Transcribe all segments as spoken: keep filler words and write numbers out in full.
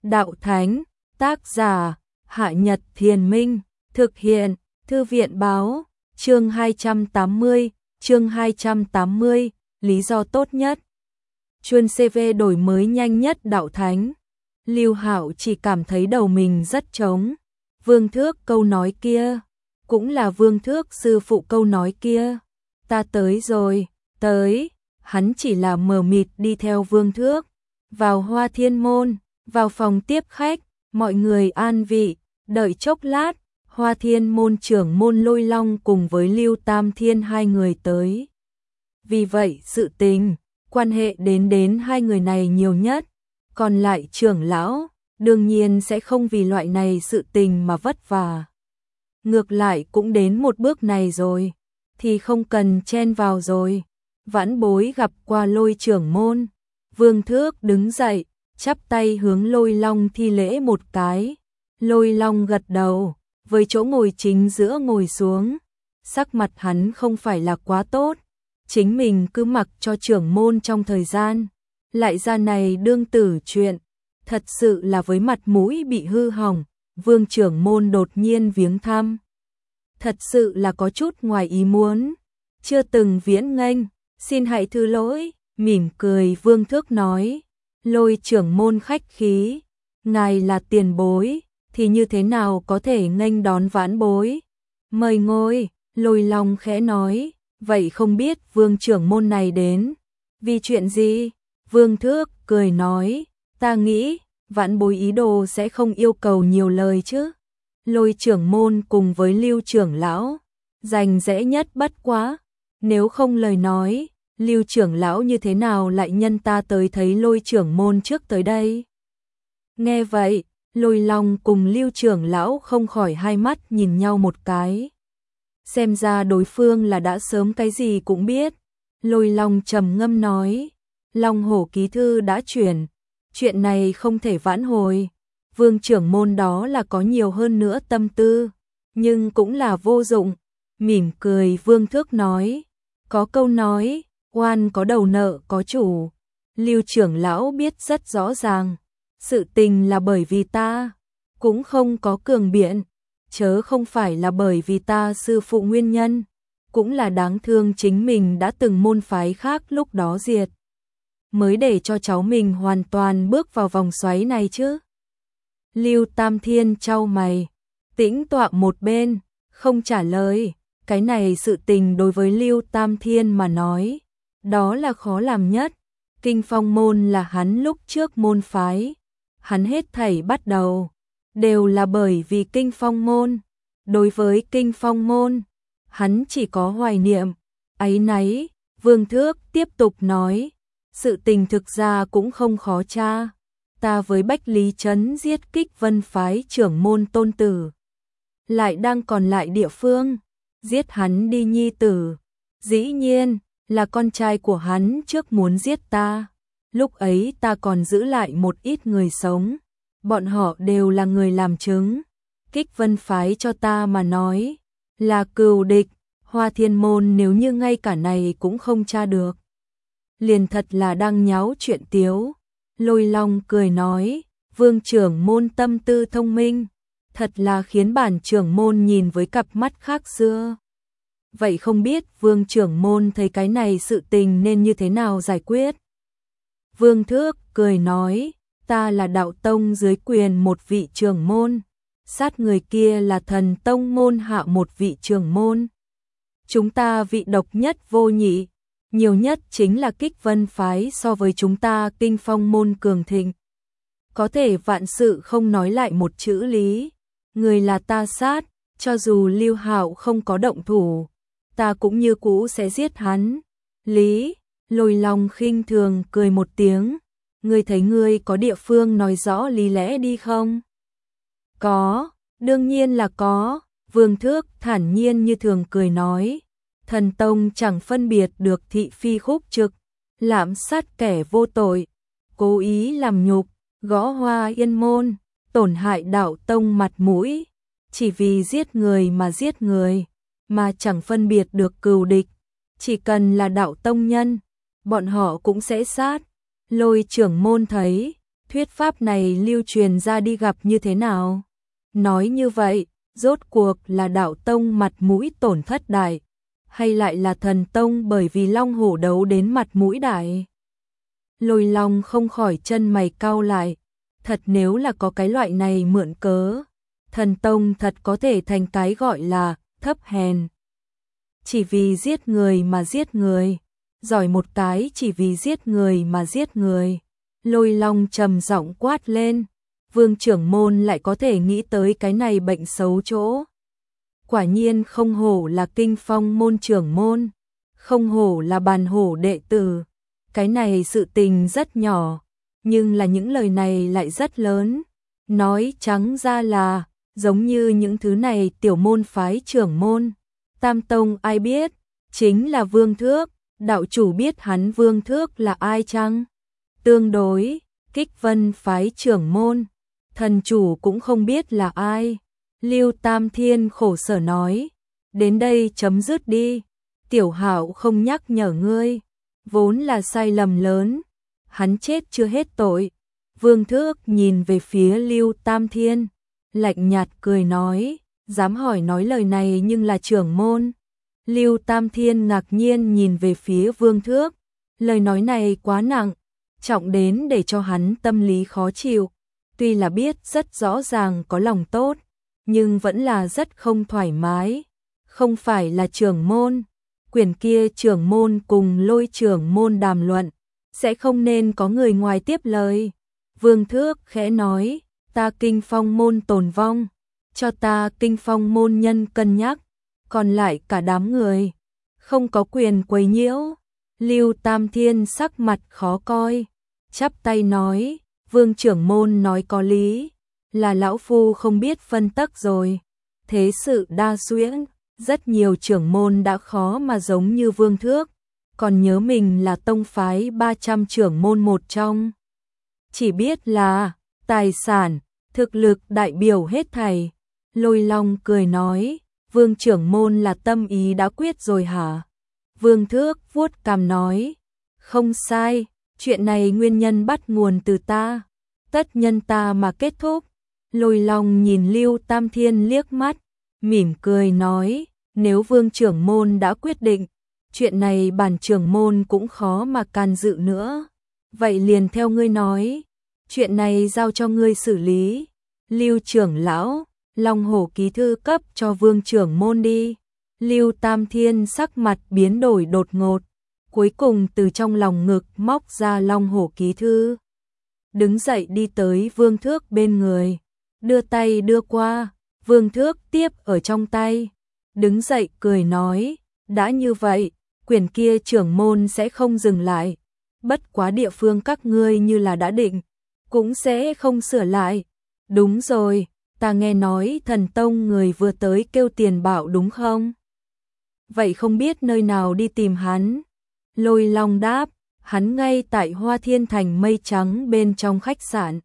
Đạo Thánh, tác giả, Hạ Nhật Thiền Minh, thực hiện, Thư viện báo, chương hai trăm tám mươi, chương hai trăm tám mươi, lý do tốt nhất. Chuân xê vê đổi mới nhanh nhất Đạo Thánh. Lưu Hạo chỉ cảm thấy đầu mình rất trống. Vương Thước câu nói kia, cũng là Vương Thước sư phụ câu nói kia. Ta tới rồi, tới, hắn chỉ là mờ mịt đi theo Vương Thước. Vào Hoa Thiên Môn, vào phòng tiếp khách, mọi người an vị, đợi chốc lát, Hoa Thiên Môn trưởng môn Lôi Long cùng với Lưu Tam Thiên hai người tới. Vì vậy sự tình, quan hệ đến đến hai người này nhiều nhất, còn lại trưởng lão, đương nhiên sẽ không vì loại này sự tình mà vất vả. Ngược lại cũng đến một bước này rồi, thì không cần chen vào rồi. Vãn Bối gặp qua Lôi trưởng môn. Vương Thước đứng dậy, chắp tay hướng Lôi Long thi lễ một cái. Lôi Long gật đầu, với chỗ ngồi chính giữa ngồi xuống. Sắc mặt hắn không phải là quá tốt, chính mình cứ mặc cho trưởng môn trong thời gian, lại ra này đương tử chuyện, thật sự là với mặt mũi bị hư hỏng. Vương trưởng môn đột nhiên viếng thăm, thật sự là có chút ngoài ý muốn, chưa từng viễn nghênh, xin hãy thứ lỗi. Mỉm cười Vương Thước nói, Lôi trưởng môn khách khí, ngài là tiền bối, thì như thế nào có thể nghênh đón vãn bối. Mời ngồi. Lôi Long khẽ nói, vậy không biết Vương trưởng môn này đến vì chuyện gì? Vương Thước cười nói, ta nghĩ vãn bối ý đồ sẽ không yêu cầu nhiều lời chứ. Lôi trưởng môn cùng với Lưu trưởng lão, rành rẽ nhất bất quá, nếu không lời nói, Lưu trưởng lão như thế nào lại nhân ta tới thấy Lôi trưởng môn trước tới đây? Nghe vậy, Lôi Long cùng Lưu trưởng lão không khỏi hai mắt nhìn nhau một cái. Xem ra đối phương là đã sớm cái gì cũng biết. Lôi Long trầm ngâm nói, Long Hổ ký thư đã chuyển, chuyện này không thể vãn hồi. Vương trưởng môn đó là có nhiều hơn nữa tâm tư, nhưng cũng là vô dụng. Mỉm cười Vương Thước nói, có câu nói, oan có đầu nợ có chủ. Lưu trưởng lão biết rất rõ ràng, sự tình là bởi vì ta, cũng không có cường biện, chớ không phải là bởi vì ta sư phụ nguyên nhân, cũng là đáng thương chính mình đã từng môn phái khác lúc đó diệt, mới để cho cháu mình hoàn toàn bước vào vòng xoáy này chứ. Lưu Tam Thiên chau mày, tĩnh tọa một bên, không trả lời. Cái này sự tình đối với Lưu Tam Thiên mà nói, đó là khó làm nhất. Kinh Phong môn là hắn lúc trước môn phái, hắn hết thảy bắt đầu đều là bởi vì Kinh Phong môn. Đối với Kinh Phong môn, hắn chỉ có hoài niệm, áy náy. Vương Thước tiếp tục nói, sự tình thực ra cũng không khó tra. Ta với Bách Lý Trấn giết Kích Vân phái trưởng môn tôn tử, lại đang còn lại địa phương, giết hắn đi nhi tử. Dĩ nhiên là con trai của hắn trước muốn giết ta. Lúc ấy ta còn giữ lại một ít người sống, bọn họ đều là người làm chứng. Kích Vân phái cho ta mà nói là cừu địch. Hoa Thiên môn nếu như ngay cả này cũng không tra được, liền thật là đang nháo chuyện tiếu. Lôi Long cười nói, Vương trưởng môn tâm tư thông minh, thật là khiến bản trưởng môn nhìn với cặp mắt khác xưa. Vậy không biết Vương trưởng môn thấy cái này sự tình nên như thế nào giải quyết? Vương Thước cười nói, ta là đạo tông dưới quyền một vị trưởng môn, sát người kia là thần tông môn hạ một vị trưởng môn. Chúng ta vị độc nhất vô nhị, nhiều nhất chính là Kích Vân phái so với chúng ta Kinh Phong môn cường thịnh. Có thể vạn sự không nói lại một chữ lý, người là ta sát, cho dù Lưu Hạo không có động thủ, ta cũng như cũ sẽ giết hắn. Lý. Lôi Long khinh thường cười một tiếng, ngươi thấy ngươi có địa phương nói rõ lý lẽ đi không? Có, đương nhiên là có. Vương Thước thản nhiên như thường cười nói, thần tông chẳng phân biệt được thị phi khúc trực, lạm sát kẻ vô tội, cố ý làm nhục, gõ Hoa Yên môn, tổn hại đạo tông mặt mũi, chỉ vì giết người mà giết người, mà chẳng phân biệt được cừu địch, chỉ cần là đạo tông nhân, bọn họ cũng sẽ sát. Lôi trưởng môn thấy thuyết pháp này lưu truyền ra đi gặp như thế nào? Nói như vậy, rốt cuộc là đạo tông mặt mũi tổn thất đại, hay lại là thần tông bởi vì long hổ đấu đến mặt mũi đại? Lôi Long không khỏi chân mày cau lại, thật nếu là có cái loại này mượn cớ, thần tông thật có thể thành cái gọi là thấp hèn. Chỉ vì giết người mà giết người, giỏi một cái chỉ vì giết người mà giết người. Lôi Long trầm giọng quát lên, Vương trưởng môn lại có thể nghĩ tới cái này bệnh xấu chỗ. Quả nhiên không hổ là Kinh Phong môn trưởng môn, không hổ là Bàn Hổ đệ tử. Cái này sự tình rất nhỏ, nhưng là những lời này lại rất lớn. Nói trắng ra là, giống như những thứ này tiểu môn phái trưởng môn. Tam Tông ai biết, chính là Vương Thước, đạo chủ biết hắn Vương Thước là ai chăng? Tương đối, Kích Vân phái trưởng môn, thần chủ cũng không biết là ai. Lưu Tam Thiên khổ sở nói, đến đây chấm dứt đi, tiểu hạo không nhắc nhở ngươi, vốn là sai lầm lớn, hắn chết chưa hết tội. Vương Thước nhìn về phía Lưu Tam Thiên, lạnh nhạt cười nói, dám hỏi nói lời này nhưng là trưởng môn. Lưu Tam Thiên ngạc nhiên nhìn về phía Vương Thước, lời nói này quá nặng, trọng đến để cho hắn tâm lý khó chịu, tuy là biết rất rõ ràng có lòng tốt, nhưng vẫn là rất không thoải mái. Không phải là trưởng môn, quyển kia trưởng môn cùng Lôi trưởng môn đàm luận, sẽ không nên có người ngoài tiếp lời. Vương Thước khẽ nói, ta Kinh Phong môn tồn vong, cho ta Kinh Phong môn nhân cân nhắc, còn lại cả đám người không có quyền quấy nhiễu. Lưu Tam Thiên sắc mặt khó coi, chắp tay nói, Vương trưởng môn nói có lý, là lão phu không biết phân tắc rồi. Thế sự đa xuyễn, rất nhiều trưởng môn đã khó mà giống như Vương Thước, còn nhớ mình là tông phái ba trăm trưởng môn một trong. Chỉ biết là tài sản, thực lực đại biểu hết thảy. Lôi Long cười nói, Vương trưởng môn là tâm ý đã quyết rồi hả? Vương Thước vuốt cằm nói, không sai, chuyện này nguyên nhân bắt nguồn từ ta, tất nhân ta mà kết thúc. Lôi Long nhìn Lưu Tam Thiên liếc mắt, mỉm cười nói, nếu Vương trưởng môn đã quyết định, chuyện này bản trưởng môn cũng khó mà can dự nữa. Vậy liền theo ngươi nói, chuyện này giao cho ngươi xử lý. Lưu trưởng lão, Long Hổ ký thư cấp cho Vương trưởng môn đi. Lưu Tam Thiên sắc mặt biến đổi đột ngột, cuối cùng từ trong lòng ngực móc ra Long Hổ ký thư. Đứng dậy đi tới Vương Thước bên người, đưa tay đưa qua, Vương Thước tiếp ở trong tay, đứng dậy cười nói, đã như vậy, quyển kia trưởng môn sẽ không dừng lại, bất quá địa phương các ngươi như là đã định, cũng sẽ không sửa lại. Đúng rồi, ta nghe nói thần tông người vừa tới kêu tiền bảo đúng không? Vậy không biết nơi nào đi tìm hắn? Lôi Long đáp, hắn ngay tại Hoa Thiên Thành Mây Trắng bên trong khách sạn.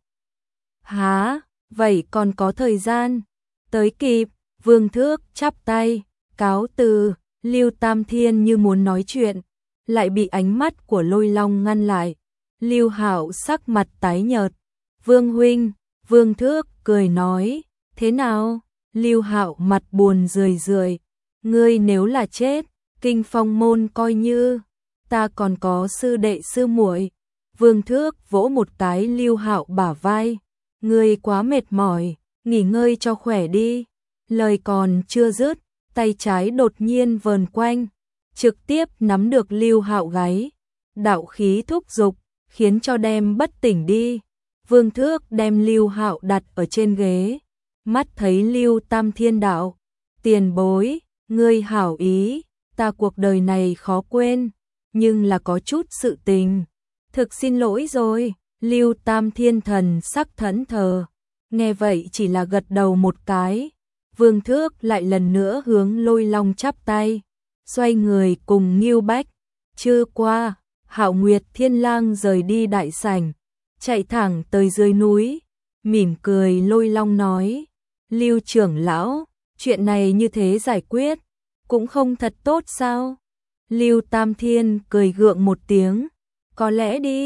Hả, vậy còn có thời gian? Tới kịp. Vương Thước chắp tay, cáo từ. Lưu Tam Thiên như muốn nói chuyện, lại bị ánh mắt của Lôi Long ngăn lại. Lưu Hạo sắc mặt tái nhợt. Vương huynh, Vương Thước cười nói, thế nào? Lưu Hạo mặt buồn rười rười, ngươi nếu là chết, Kinh Phong môn coi như ta còn có sư đệ sư muội. Vương Thước vỗ một cái Lưu Hạo bả vai, ngươi quá mệt mỏi, nghỉ ngơi cho khỏe đi. Lời còn chưa dứt, tay trái đột nhiên vờn quanh, trực tiếp nắm được Lưu Hạo gáy, đạo khí thúc giục, khiến cho đem bất tỉnh đi. Vương Thước đem Lưu Hạo đặt ở trên ghế, mắt thấy Lưu Tam Thiên đạo, tiền bối, ngươi hảo ý, ta cuộc đời này khó quên, nhưng là có chút sự tình, thực xin lỗi rồi. Lưu Tam Thiên thần sắc thẫn thờ, nghe vậy chỉ là gật đầu một cái. Vương Thước lại lần nữa hướng Lôi Long chắp tay, xoay người cùng Ngưu Bách. Trưa qua, Hạo Nguyệt Thiên Lang rời đi đại sảnh, chạy thẳng tới dưới núi, mỉm cười Lôi Long nói, Lưu trưởng lão, chuyện này như thế giải quyết, cũng không thật tốt sao? Lưu Tam Thiên cười gượng một tiếng, có lẽ đi,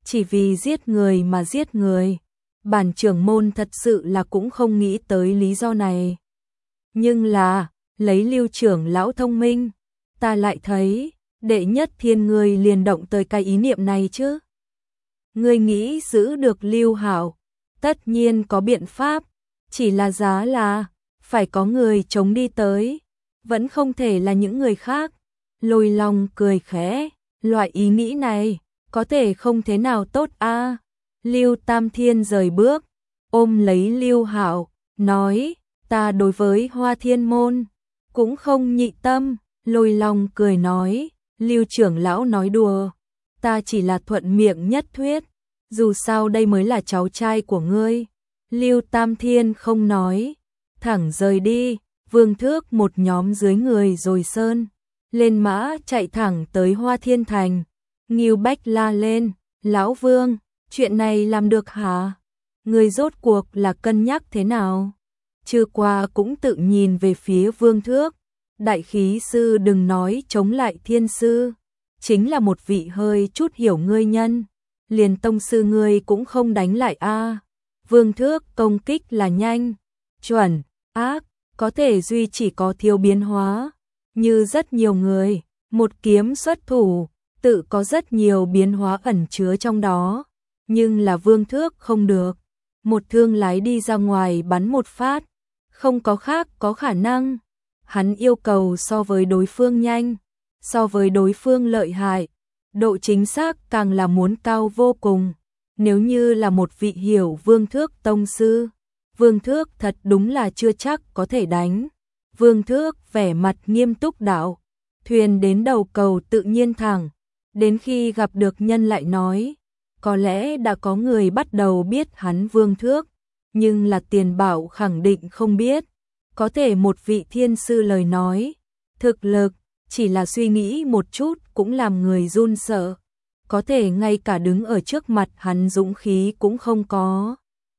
chỉ vì giết người mà giết người. Bản trưởng môn thật sự là cũng không nghĩ tới lý do này. Nhưng là, lấy Lưu trưởng lão thông minh, ta lại thấy, đệ nhất thiên ngươi liền động tới cái ý niệm này chứ. Ngươi nghĩ giữ được Lưu Hạo, tất nhiên có biện pháp, chỉ là giá là, phải có người chống đi tới, vẫn không thể là những người khác. Lôi Long cười khẽ, loại ý nghĩ này, có thể không thế nào tốt a. À. Lưu Tam Thiên rời bước, ôm lấy Lưu Hạo, nói, ta đối với Hoa Thiên môn, cũng không nhị tâm. Lôi Long cười nói, Lưu trưởng lão nói đùa, ta chỉ là thuận miệng nhất thuyết, dù sao đây mới là cháu trai của ngươi. Lưu Tam Thiên không nói, thẳng rời đi. Vương Thước một nhóm dưới người rồi sơn lên mã chạy thẳng tới Hoa Thiên Thành. Ngưu Bách la lên, lão Vương, chuyện này làm được hả? Người rốt cuộc là cân nhắc thế nào? Trưa qua cũng tự nhìn về phía Vương Thước, đại khí sư đừng nói chống lại thiên sư, chính là một vị hơi chút hiểu ngươi nhân, liền tông sư ngươi cũng không đánh lại a. À. Vương Thước công kích là nhanh, chuẩn, ác, có thể duy chỉ có thiếu biến hóa, như rất nhiều người, một kiếm xuất thủ, tự có rất nhiều biến hóa ẩn chứa trong đó, nhưng là Vương Thước không được, một thương lái đi ra ngoài bắn một phát, không có khác có khả năng, hắn yêu cầu so với đối phương nhanh, so với đối phương lợi hại, độ chính xác càng là muốn cao vô cùng, nếu như là một vị hiểu Vương Thước tông sư, Vương Thước thật đúng là chưa chắc có thể đánh. Vương Thước vẻ mặt nghiêm túc đạo, thuyền đến đầu cầu tự nhiên thẳng, đến khi gặp được nhân lại nói, có lẽ đã có người bắt đầu biết hắn Vương Thước, nhưng là Tiền Bảo khẳng định không biết, có thể một vị thiên sư lời nói, thực lực, chỉ là suy nghĩ một chút cũng làm người run sợ, có thể ngay cả đứng ở trước mặt hắn dũng khí cũng không có.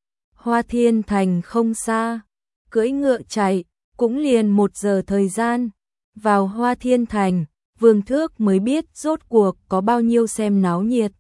Hoa Thiên Thành không xa, cưỡi ngựa chạy, cũng liền một giờ thời gian. Vào Hoa Thiên Thành, Vương Thước mới biết rốt cuộc có bao nhiêu xem náo nhiệt.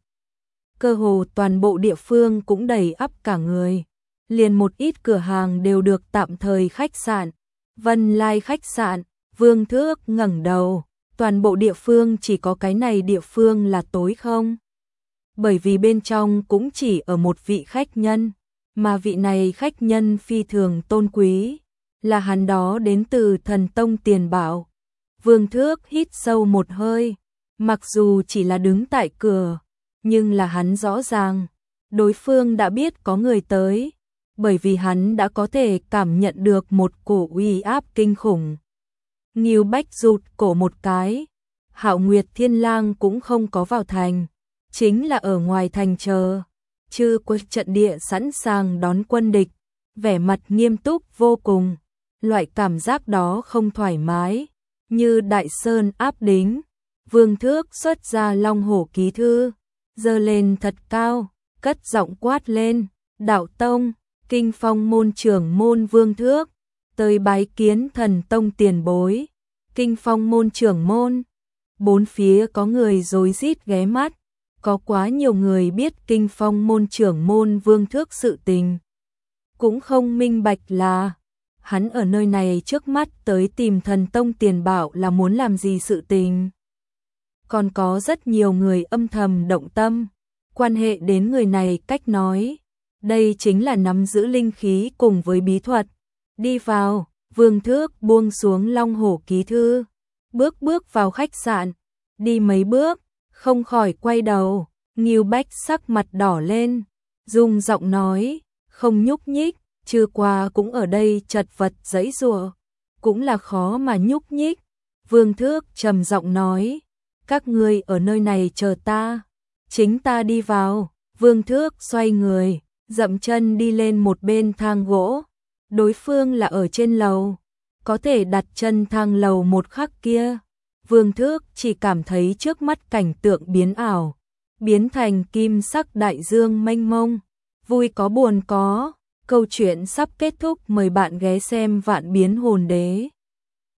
Cơ hồ toàn bộ địa phương cũng đầy ắp cả người. Liền một ít cửa hàng đều được tạm thời khách sạn. Vân Lai khách sạn, Vương Thước ngẩng đầu, toàn bộ địa phương chỉ có cái này địa phương là tối không. Bởi vì bên trong cũng chỉ ở một vị khách nhân. Mà vị này khách nhân phi thường tôn quý, là hắn đó đến từ Thần Tông Tiền Bảo. Vương Thước hít sâu một hơi, mặc dù chỉ là đứng tại cửa, nhưng là hắn rõ ràng, đối phương đã biết có người tới, bởi vì hắn đã có thể cảm nhận được một cổ uy áp kinh khủng. Ngưu Bách rụt cổ một cái, Hạo Nguyệt Thiên Lang cũng không có vào thành, chính là ở ngoài thành chờ. Chư quân trận địa sẵn sàng đón quân địch, vẻ mặt nghiêm túc vô cùng, loại cảm giác đó không thoải mái, như đại sơn áp đính. Vương Thước xuất ra Long Hổ ký thư, giơ lên thật cao, cất giọng quát lên, đạo tông, Kinh Phong môn trưởng môn Vương Thước, tới bái kiến Thần Tông tiền bối. Kinh Phong môn trưởng môn, bốn phía có người rối rít ghé mắt. Có quá nhiều người biết Kinh Phong môn trưởng môn Vương Thước sự tình. Cũng không minh bạch là hắn ở nơi này trước mắt tới tìm Thần Tông Tiền Bảo là muốn làm gì sự tình. Còn có rất nhiều người âm thầm động tâm, quan hệ đến người này cách nói. Đây chính là nắm giữ linh khí cùng với bí thuật. Đi vào, Vương Thước buông xuống Long Hổ ký thư, bước bước vào khách sạn, đi mấy bước. Không khỏi quay đầu, Ngưu Bách sắc mặt đỏ lên, dùng giọng nói, không nhúc nhích, trưa qua cũng ở đây chật vật giãy giụa, cũng là khó mà nhúc nhích. Vương Thước trầm giọng nói, các ngươi ở nơi này chờ ta, chính ta đi vào. Vương Thước xoay người, dậm chân đi lên một bên thang gỗ, đối phương là ở trên lầu, có thể đặt chân thang lầu một khắc kia. Vương Thước chỉ cảm thấy trước mắt cảnh tượng biến ảo, biến thành kim sắc đại dương mênh mông, vui có buồn có, câu chuyện sắp kết thúc, mời bạn ghé xem Vạn Biến Hồn Đế.